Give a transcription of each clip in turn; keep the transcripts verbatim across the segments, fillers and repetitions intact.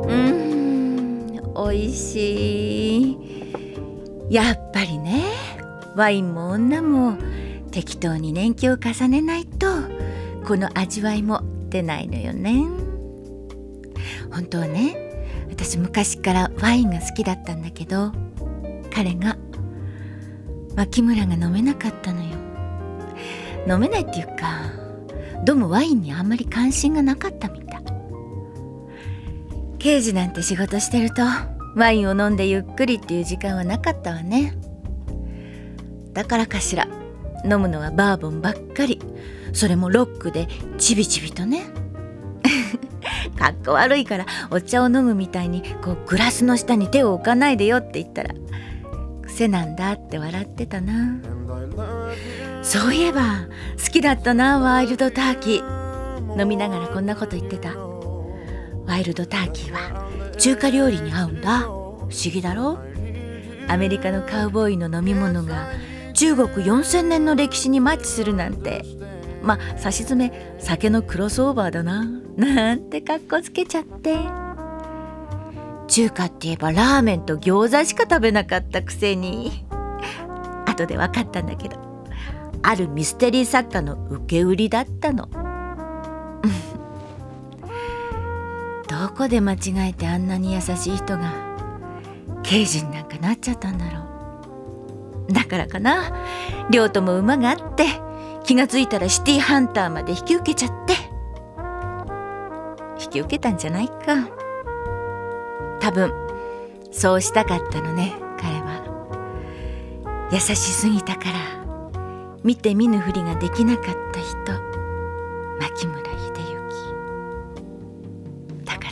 うーん、おいしい。やっぱりね、ワインも女も適当に年季を重ねないとこの味わいも出ないのよね。本当はね、私昔からワインが好きだったんだけど、彼が牧村が飲めなかったのよ。飲めないっていうか、どうもワインにあんまり関心がなかったみたい。刑事なんて仕事してるとワインを飲んでゆっくりっていう時間はなかったわね。だからかしら、飲むのはバーボンばっかり、それもロックでちびちびとね。かっこ悪いからお茶を飲むみたいにこうグラスの下に手を置かないでよって言ったら、癖なんだって笑ってたな。そういえば好きだったな、ワイルドターキー。飲みながらこんなこと言ってた。ワイルドターキーは中華料理に合うんだ。不思議だろ。アメリカのカウボーイの飲み物が中国よんせんねんの歴史にマッチするなんて、まあさしずめ酒のクロスオーバーだななんてかっこつけちゃって。中華って言えばラーメンと餃子しか食べなかったくせに、後で分かったんだけど、あるミステリー作家の受け売りだったの。どこで間違えてあんなに優しい人が刑事になんかなっちゃったんだろう。だからかな、両とも馬があって気がついたらシティハンターまで引き受けちゃって。引き受けたんじゃないか。多分そうしたかったのね、彼は。優しすぎたから見て見ぬふりができなかった人、牧村秀之だから、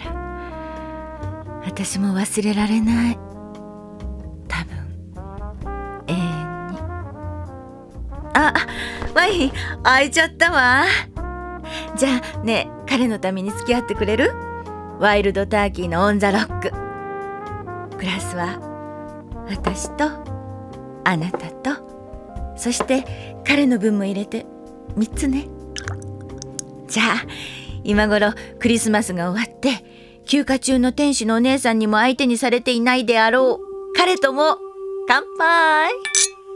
私も忘れられない。多分永遠に。あ、ワイン開いちゃったわ。じゃあね、彼のために付き合ってくれる？ワイルドターキーのオンザロック。グラスは私とあなたと、そして彼の分も入れてみっつね。じゃあ今頃クリスマスが終わって休暇中の天使のお姉さんにも相手にされていないであろう彼とも乾杯。